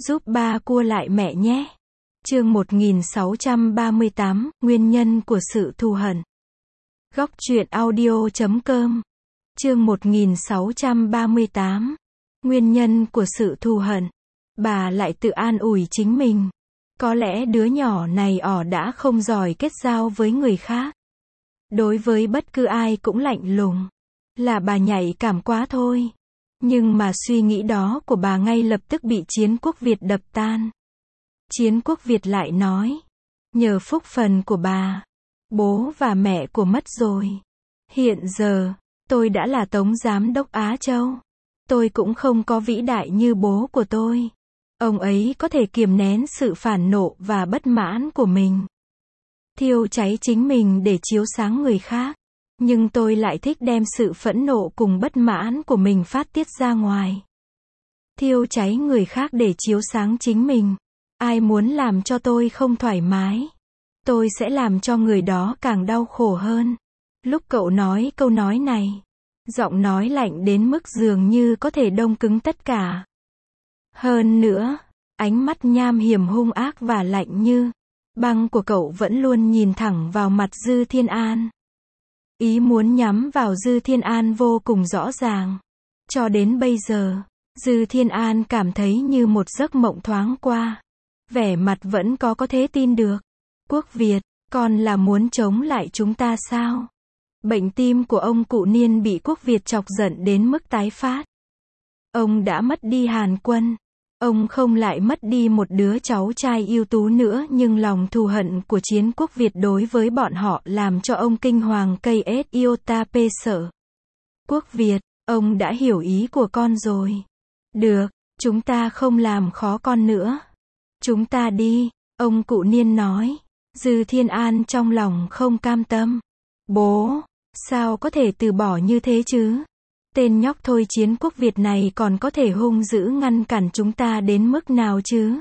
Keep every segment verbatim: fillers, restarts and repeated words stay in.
giúp ba cua lại mẹ nhé. Chương một nghìn sáu trăm ba mươi tám, Nguyên nhân của sự thù hận. Góc truyện audio chấm com. Chương một nghìn sáu trăm ba mươi tám. Nguyên nhân của sự thù hận. Bà lại tự an ủi chính mình. Có lẽ đứa nhỏ này ỏ đã không giỏi kết giao với người khác. Đối với bất cứ ai cũng lạnh lùng. Là bà nhạy cảm quá thôi. Nhưng mà suy nghĩ đó của bà ngay lập tức bị Chiến Quốc Việt đập tan. Chiến Quốc Việt lại nói. Nhờ phúc phần của bà, bố và mẹ của mất rồi. Hiện giờ, tôi đã là Tống Giám đốc Á Châu. Tôi cũng không có vĩ đại như bố của tôi. Ông ấy có thể kiềm nén sự phản nộ và bất mãn của mình. Thiêu cháy chính mình để chiếu sáng người khác. Nhưng tôi lại thích đem sự phẫn nộ cùng bất mãn của mình phát tiết ra ngoài. Thiêu cháy người khác để chiếu sáng chính mình. Ai muốn làm cho tôi không thoải mái, tôi sẽ làm cho người đó càng đau khổ hơn. Lúc cậu nói câu nói này, giọng nói lạnh đến mức dường như có thể đông cứng tất cả. Hơn nữa, ánh mắt nham hiểm hung ác và lạnh như băng của cậu vẫn luôn nhìn thẳng vào mặt Dư Thiên An. Ý muốn nhắm vào Dư Thiên An vô cùng rõ ràng. Cho đến bây giờ, Dư Thiên An cảm thấy như một giấc mộng thoáng qua. Vẻ mặt vẫn có có thể tin được. Quốc Việt, con là muốn chống lại chúng ta sao? Bệnh tim của ông cụ Niên bị Quốc Việt chọc giận đến mức tái phát. Ông đã mất đi Hàn Quân. Ông không lại mất đi một đứa cháu trai ưu tú nữa, nhưng lòng thù hận của Chiến Quốc Việt đối với bọn họ làm cho ông kinh hoàng cây ết iota p sợ. Quốc Việt, ông đã hiểu ý của con rồi. Được, chúng ta không làm khó con nữa. Chúng ta đi, ông cụ Niên nói. Dư Thiên An trong lòng không cam tâm. Bố, sao có thể từ bỏ như thế chứ? Tên nhóc thôi Chiến Quốc Việt này còn có thể hung dữ ngăn cản chúng ta đến mức nào chứ?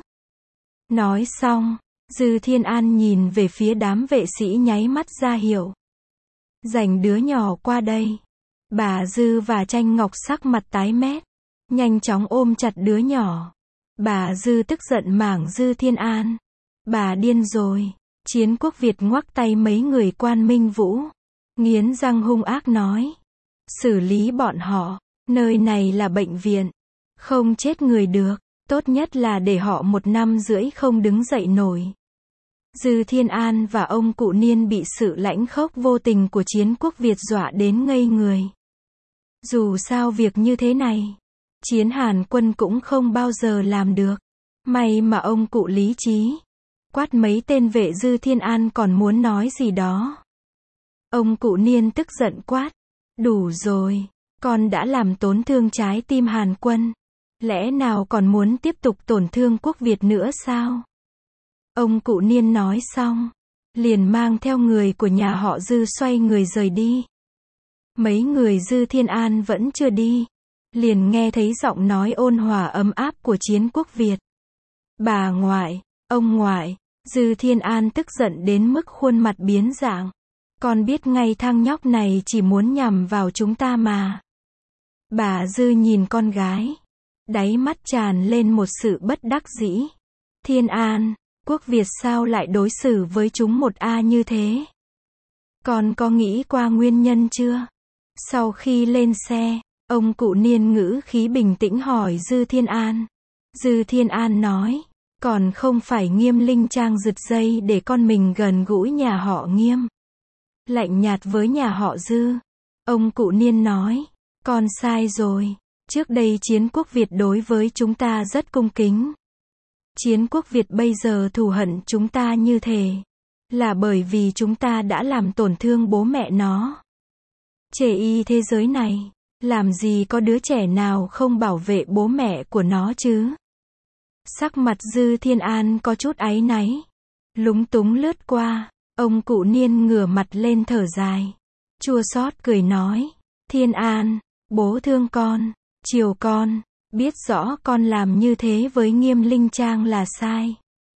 Nói xong, Dư Thiên An nhìn về phía đám vệ sĩ nháy mắt ra hiệu. Dành đứa nhỏ qua đây. Bà Dư và Tranh Ngọc sắc mặt tái mét. Nhanh chóng ôm chặt đứa nhỏ. Bà Dư tức giận mảng Dư Thiên An. Bà điên rồi. Chiến Quốc Việt ngoắc tay mấy người Quan Minh Vũ. Nghiến răng hung ác nói. Xử lý bọn họ. Nơi này là bệnh viện. Không chết người được. Tốt nhất là để họ một năm rưỡi không đứng dậy nổi. Dư Thiên An và ông cụ Niên bị sự lãnh khốc vô tình của Chiến Quốc Việt dọa đến ngây người. Dù sao việc như thế này, Chiến Hàn Quân cũng không bao giờ làm được. May mà ông cụ lý trí. Quát mấy tên vệ Dư Thiên An còn muốn nói gì đó. Ông cụ Niên tức giận quát. Đủ rồi, con đã làm tổn thương trái tim Hàn Quân. Lẽ nào còn muốn tiếp tục tổn thương Quốc Việt nữa sao? Ông cụ Niên nói xong, liền mang theo người của nhà họ Dư xoay người rời đi. Mấy người Dư Thiên An vẫn chưa đi. Liền nghe thấy giọng nói ôn hòa ấm áp của Chiến Quốc Việt. Bà ngoại, ông ngoại. Dư Thiên An tức giận đến mức khuôn mặt biến dạng. Con biết ngay thằng nhóc này chỉ muốn nhằm vào chúng ta mà. Bà Dư nhìn con gái. Đáy mắt tràn lên một sự bất đắc dĩ. Thiên An, Quốc Việt sao lại đối xử với chúng một A như thế? Con có nghĩ qua nguyên nhân chưa? Sau khi lên xe, ông cụ Niên ngữ khí bình tĩnh hỏi Dư Thiên An. Dư Thiên An nói. Còn không phải Nghiêm Linh Trang giật dây để con mình gần gũi nhà họ Nghiêm. Lạnh nhạt với nhà họ Dư. Ông cụ Niên nói. Con sai rồi. Trước đây Chiến Quốc Việt đối với chúng ta rất cung kính. Chiến Quốc Việt bây giờ thù hận chúng ta như thế. Là bởi vì chúng ta đã làm tổn thương bố mẹ nó. Trẻ y thế giới này, làm gì có đứa trẻ nào không bảo vệ bố mẹ của nó chứ? Sắc mặt Dư Thiên An có chút áy náy. Lúng túng lướt qua. Ông cụ Niên ngửa mặt lên thở dài. Chua xót cười nói. Thiên An, bố thương con, chiều con, biết rõ con làm như thế với Nghiêm Linh Trang là sai.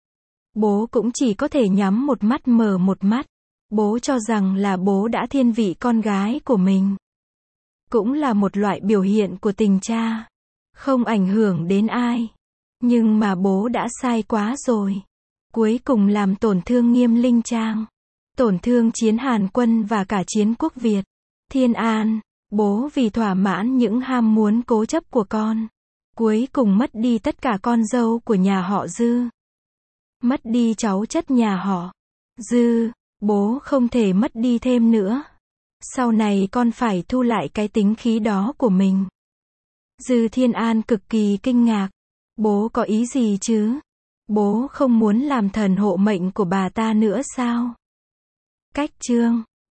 Bố cũng chỉ có thể nhắm một mắt mở một mắt. Bố cho rằng là bố đã thiên vị con gái của mình. Cũng là một loại biểu hiện của tình cha. Không ảnh hưởng đến ai. Nhưng mà bố đã sai quá rồi. Cuối cùng làm tổn thương Nghiêm Linh Trang. Tổn thương Chiến Hàn Quân và cả Chiến Quốc Việt. Thiên An, bố vì thỏa mãn những ham muốn cố chấp của con. Cuối cùng mất đi tất cả con dâu của nhà họ Dư. Mất đi cháu chất nhà họ Dư. Bố không thể mất đi thêm nữa. Sau này con phải thu lại cái tính khí đó của mình. Dư Thiên An cực kỳ kinh ngạc. Bố có ý gì chứ? Bố không muốn làm thần hộ mệnh của bà ta nữa sao? Cách chương